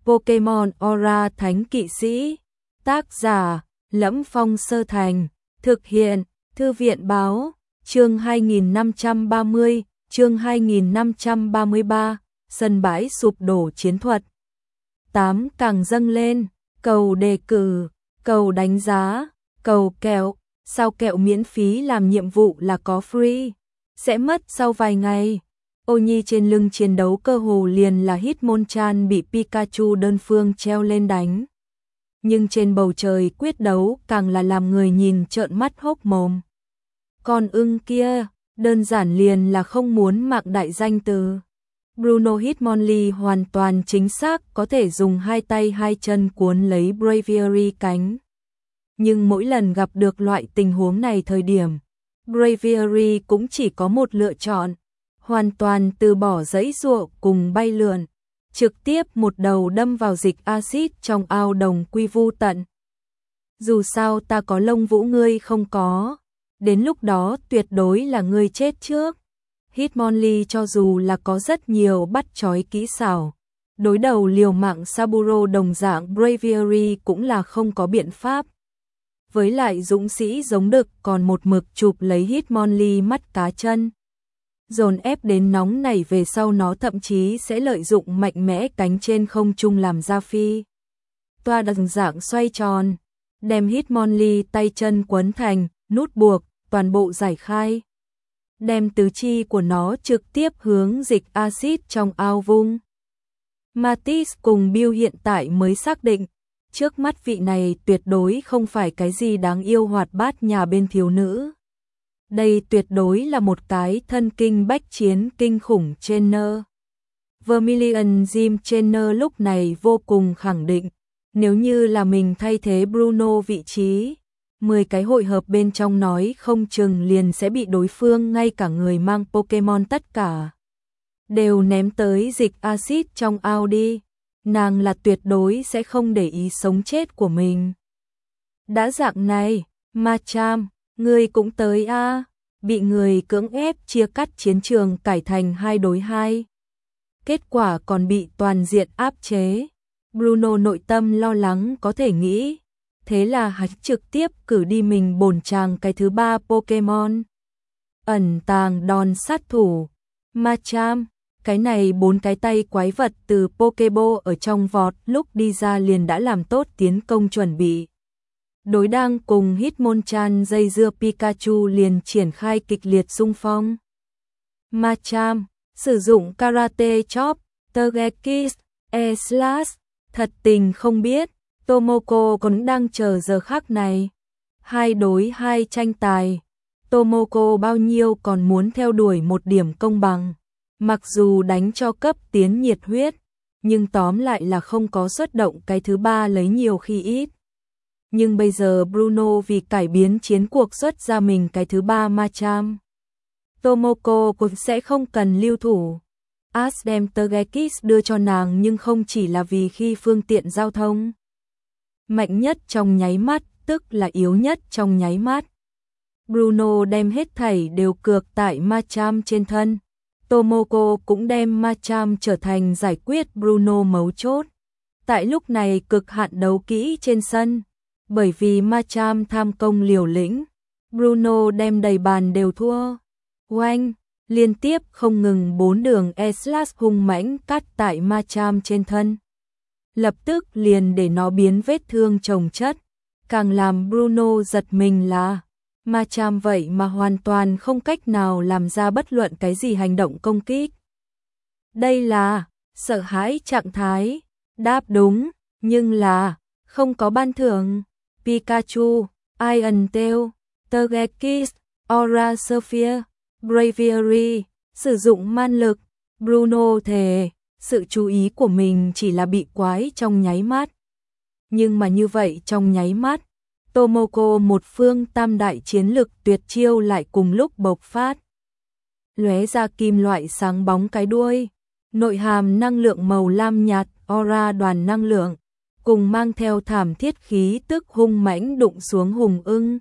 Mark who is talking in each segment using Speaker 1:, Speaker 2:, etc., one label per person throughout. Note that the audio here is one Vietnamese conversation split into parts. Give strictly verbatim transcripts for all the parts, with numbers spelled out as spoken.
Speaker 1: Pokemon Aura Thánh Kỵ Sĩ. Tác giả: Lẫm Phong Sơ Thành. Thực hiện: Thư viện báo. Chương hai nghìn năm trăm ba mươi, chương hai nghìn năm trăm ba mươi ba, sân bãi sụp đổ chiến thuật. tám càng dâng lên, cầu đề cử, cầu đánh giá, cầu kẹo, sao kẹo miễn phí làm nhiệm vụ là có free, sẽ mất sau vài ngày. Ô Nhi trên lưng chiến đấu cơ hồ liền là Hitmonchan bị Pikachu đơn phương treo lên đánh. Nhưng trên bầu trời quyết đấu càng là làm người nhìn trợn mắt hốc mồm. Con ưng kia, đơn giản liền là không muốn mạng đại danh từ. Bruno Hitmonlee hoàn toàn chính xác có thể dùng hai tay hai chân cuốn lấy Braviary cánh. Nhưng mỗi lần gặp được loại tình huống này thời điểm, Braviary cũng chỉ có một lựa chọn, hoàn toàn từ bỏ giãy giụa cùng bay lượn, trực tiếp một đầu đâm vào dịch axit trong ao đồng quy vu tận. Dù sao ta có lông vũ ngươi không có, đến lúc đó tuyệt đối là ngươi chết trước. Hitmonlee cho dù là có rất nhiều bắt chói kỹ xảo, đối đầu liều mạng Saburo đồng dạng Braviary cũng là không có biện pháp. Với lại dũng sĩ giống đực còn một mực chụp lấy Hitmonlee mắt cá chân. Dồn ép đến nóng nảy về sau nó thậm chí sẽ lợi dụng mạnh mẽ cánh trên không trung làm ra phi toa đồng dạng xoay tròn, đem Hitmonlee tay chân quấn thành nút buộc, toàn bộ giải khai. Đem tứ chi của nó trực tiếp hướng dịch axit trong ao vung. Matisse cùng Bill hiện tại mới xác định, trước mắt vị này tuyệt đối không phải cái gì đáng yêu hoạt bát nhà bên thiếu nữ. Đây tuyệt đối là một cái thân kinh bách chiến kinh khủng trainer. Vermilion Gym Trainer lúc này vô cùng khẳng định, nếu như là mình thay thế Bruno vị trí, mười cái hội hợp bên trong nói không chừng liền sẽ bị đối phương ngay cả người mang Pokemon tất cả đều ném tới dịch axit trong ao đi. Nàng là tuyệt đối sẽ không để ý sống chết của mình. Đã dạng này, Machamp, ngươi cũng tới a, à, bị người cưỡng ép chia cắt chiến trường cải thành hai đối hai. Kết quả còn bị toàn diện áp chế. Bruno nội tâm lo lắng có thể nghĩ, thế là hắn trực tiếp cử đi mình bổn chàng cái thứ ba Pokemon. Ẩn tàng đòn sát thủ, Machamp. Cái này bốn cái tay quái vật từ Pokeball ở trong vọt lúc đi ra liền đã làm tốt tiến công chuẩn bị. Đối đang cùng Hitmonchan dây dưa Pikachu liền triển khai kịch liệt xung phong. Machamp sử dụng Karate Chop, Togekiss, E-Slash, thật tình không biết, Tomoko còn đang chờ giờ khắc này. Hai đối hai tranh tài, Tomoko bao nhiêu còn muốn theo đuổi một điểm công bằng. Mặc dù đánh cho cấp tiến nhiệt huyết, nhưng tóm lại là không có xuất động cái thứ ba lấy nhiều khi ít. Nhưng bây giờ Bruno vì cải biến chiến cuộc xuất ra mình cái thứ ba Machamp. Tomoko cũng sẽ không cần lưu thủ. Ash đem Togekiss đưa cho nàng nhưng không chỉ là vì khi phương tiện giao thông. Mạnh nhất trong nháy mắt, tức là yếu nhất trong nháy mắt. Bruno đem hết thảy đều cược tại Machamp trên thân. Tomoko cũng đem Machamp trở thành giải quyết Bruno mấu chốt. Tại lúc này cực hạn đấu kỹ trên sân, bởi vì Machamp tham công liều lĩnh, Bruno đem đầy bàn đều thua. Oanh, liên tiếp không ngừng bốn đường E-Slash hung mãnh cắt tại Machamp trên thân. Lập tức liền để nó biến vết thương chồng chất, càng làm Bruno giật mình là Machamp vậy mà hoàn toàn không cách nào làm ra bất luận cái gì hành động công kích. Đây là sợ hãi trạng thái. Đáp đúng, nhưng là không có ban thưởng. Pikachu, Iron Tail, Togekiss, Aura Sphere, Braviary, sử dụng man lực. Bruno thề, sự chú ý của mình chỉ là bị quái trong nháy mắt. Nhưng mà như vậy trong nháy mắt, Tomoko một phương tam đại chiến lực tuyệt chiêu lại cùng lúc bộc phát. Lóe ra kim loại sáng bóng cái đuôi, nội hàm năng lượng màu lam nhạt, aura đoàn năng lượng, cùng mang theo thảm thiết khí tức hung mãnh đụng xuống hùng ưng.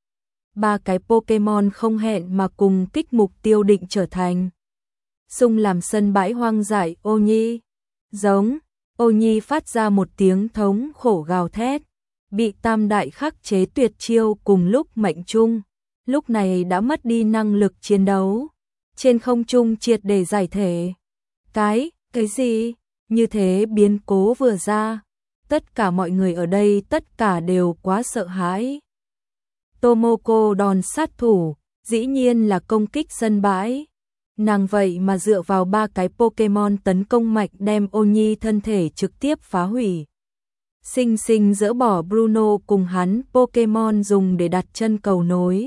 Speaker 1: Ba cái Pokemon không hẹn mà cùng kích mục tiêu định trở thành. Xung làm sân bãi hoang dại Ô Nhi. Giống, Ô Nhi phát ra một tiếng thống khổ gào thét, bị tam đại khắc chế tuyệt chiêu cùng lúc mệnh trung, lúc này đã mất đi năng lực chiến đấu, trên không trung triệt để giải thể. Cái, cái gì? Như thế biến cố vừa ra, tất cả mọi người ở đây tất cả đều quá sợ hãi. Tomoko đòn sát thủ, dĩ nhiên là công kích sân bãi. Nàng vậy mà dựa vào ba cái Pokemon tấn công mạnh đem Ô Nhi thân thể trực tiếp phá hủy. Sinh sinh dỡ bỏ Bruno cùng hắn Pokemon dùng để đặt chân cầu nối.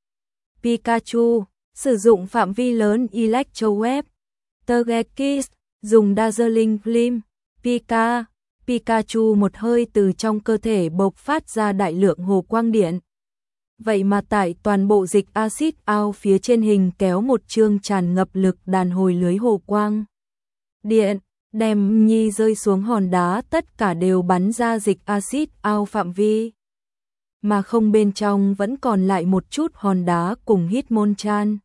Speaker 1: Pikachu, sử dụng phạm vi lớn Electro Web. Togekiss, dùng Dazzling Gleam. Pika, Pikachu một hơi từ trong cơ thể bộc phát ra đại lượng hồ quang điện. Vậy mà tại toàn bộ dịch axit out phía trên hình kéo một chương tràn ngập lực đàn hồi lưới hồ quang điện, đem Nhi rơi xuống hòn đá tất cả đều bắn ra dịch axit out phạm vi. Mà không bên trong vẫn còn lại một chút hòn đá cùng Hitmonchan.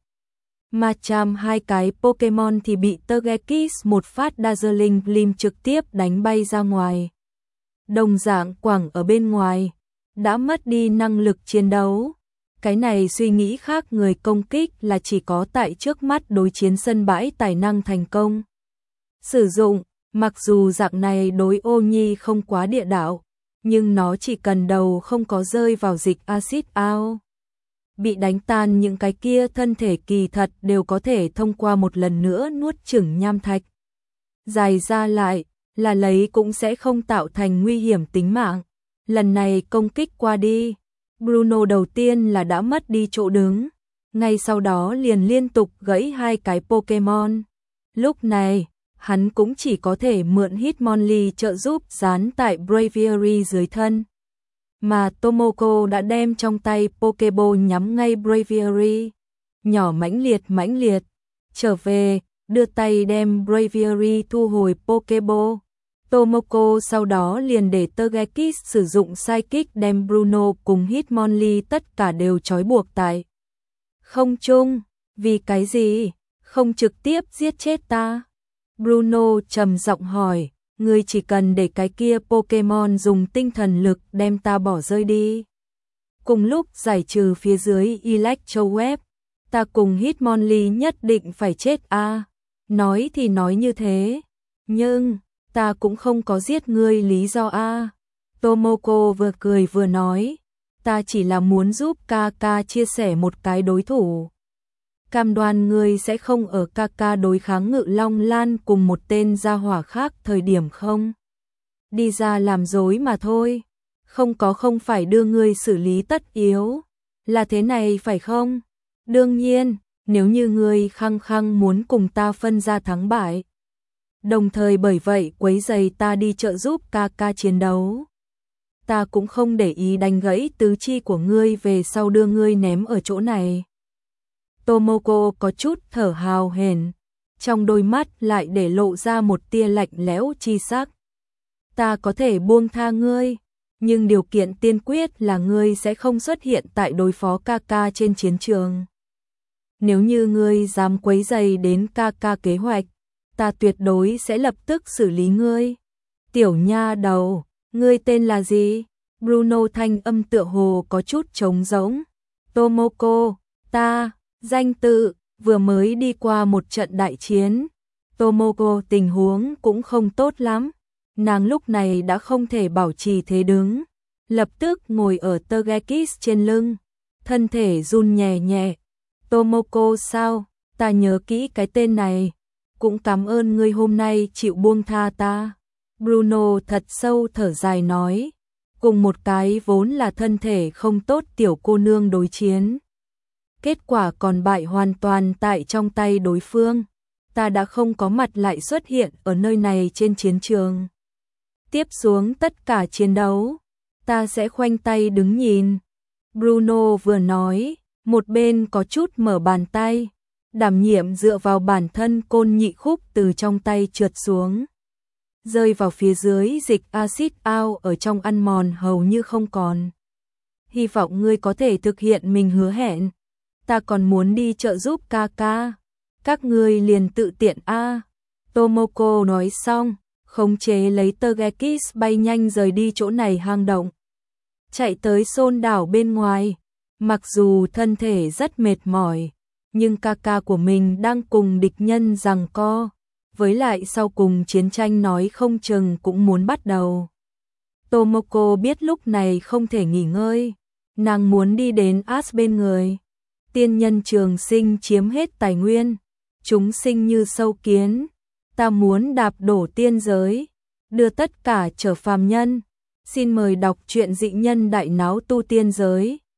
Speaker 1: Machamp hai cái Pokemon thì bị Togekiss một phát Dazzling Gleam trực tiếp đánh bay ra ngoài. Đồng dạng quẳng ở bên ngoài, đã mất đi năng lực chiến đấu. Cái này suy nghĩ khác người công kích là chỉ có tại trước mắt đối chiến sân bãi tài năng thành công. Sử dụng, mặc dù dạng này đối Ô Nhi không quá địa đạo, nhưng nó chỉ cần đầu không có rơi vào dịch axit out. Bị đánh tan những cái kia thân thể kỳ thật đều có thể thông qua một lần nữa nuốt chửng nham thạch. Dài ra lại, là lấy cũng sẽ không tạo thành nguy hiểm tính mạng. Lần này công kích qua đi, Bruno đầu tiên là đã mất đi chỗ đứng, ngay sau đó liền liên tục gãy hai cái Pokemon. Lúc này, hắn cũng chỉ có thể mượn Hitmonlee trợ giúp dán tại Braviary dưới thân. Mà Tomoko đã đem trong tay Pokeball nhắm ngay Braviary. Nhỏ mãnh liệt mãnh liệt, trở về, đưa tay đem Braviary thu hồi Pokeball. Tomoko sau đó liền để Togekiss sử dụng Psychic đem Bruno cùng Hitmonlee tất cả đều trói buộc tại không trung. Vì cái gì? Không trực tiếp giết chết ta? Bruno trầm giọng hỏi, ngươi chỉ cần để cái kia Pokemon dùng tinh thần lực đem ta bỏ rơi đi. Cùng lúc giải trừ phía dưới Electro Web, ta cùng Hitmonlee nhất định phải chết a. À, nói thì nói như thế, nhưng ta cũng không có giết ngươi lý do a. À. Tomoko vừa cười vừa nói, ta chỉ là muốn giúp Kaka chia sẻ một cái đối thủ. Cam đoan ngươi sẽ không ở Kaka đối kháng Ngự Long Lan cùng một tên gia hỏa khác thời điểm không đi ra làm dối mà thôi. Không có không phải đưa ngươi xử lý tất yếu. Là thế này phải không? Đương nhiên, nếu như ngươi khăng khăng muốn cùng ta phân ra thắng bại, đồng thời bởi vậy quấy rầy ta đi trợ giúp Kaka chiến đấu, ta cũng không để ý đánh gãy tứ chi của ngươi về sau đưa ngươi ném ở chỗ này. Tomoko có chút thở hào hển, trong đôi mắt lại để lộ ra một tia lạnh lẽo chi sắc. Ta có thể buông tha ngươi, nhưng điều kiện tiên quyết là ngươi sẽ không xuất hiện tại đối phó Kaka trên chiến trường. Nếu như ngươi dám quấy rầy đến Kaka kế hoạch, ta tuyệt đối sẽ lập tức xử lý ngươi. Tiểu nha đầu, ngươi tên là gì? Bruno thanh âm tựa hồ có chút trống rỗng. Tomoko, ta, danh tự, vừa mới đi qua một trận đại chiến. Tomoko tình huống cũng không tốt lắm. Nàng lúc này đã không thể bảo trì thế đứng, lập tức ngồi ở Togekiss trên lưng, thân thể run nhẹ nhẹ. Tomoko sao? Ta nhớ kỹ cái tên này. Cũng cảm ơn ngươi hôm nay chịu buông tha ta. Bruno thật sâu thở dài nói, cùng một cái vốn là thân thể không tốt tiểu cô nương đối chiến. Kết quả còn bại hoàn toàn tại trong tay đối phương. Ta đã không có mặt lại xuất hiện ở nơi này trên chiến trường. Tiếp xuống tất cả chiến đấu, ta sẽ khoanh tay đứng nhìn. Bruno vừa nói, một bên có chút mở bàn tay, đảm nhiệm dựa vào bản thân côn nhị khúc từ trong tay trượt xuống, rơi vào phía dưới dịch axit out ở trong ăn mòn hầu như không còn. Hy vọng ngươi có thể thực hiện mình hứa hẹn. Ta còn muốn đi trợ giúp Kaka. Các ngươi liền tự tiện a. À. Tomoko nói xong, khống chế lấy Tergekis bay nhanh rời đi chỗ này hang động. Chạy tới Xôn đảo bên ngoài, mặc dù thân thể rất mệt mỏi, nhưng ca ca của mình đang cùng địch nhân giằng co, với lại sau cùng chiến tranh nói không chừng cũng muốn bắt đầu. Tomoko biết lúc này không thể nghỉ ngơi, nàng muốn đi đến Ash bên người. Tiên nhân trường sinh chiếm hết tài nguyên, chúng sinh như sâu kiến, ta muốn đạp đổ tiên giới, đưa tất cả trở phàm nhân. Xin mời đọc truyện Dị nhân đại náo tu tiên giới.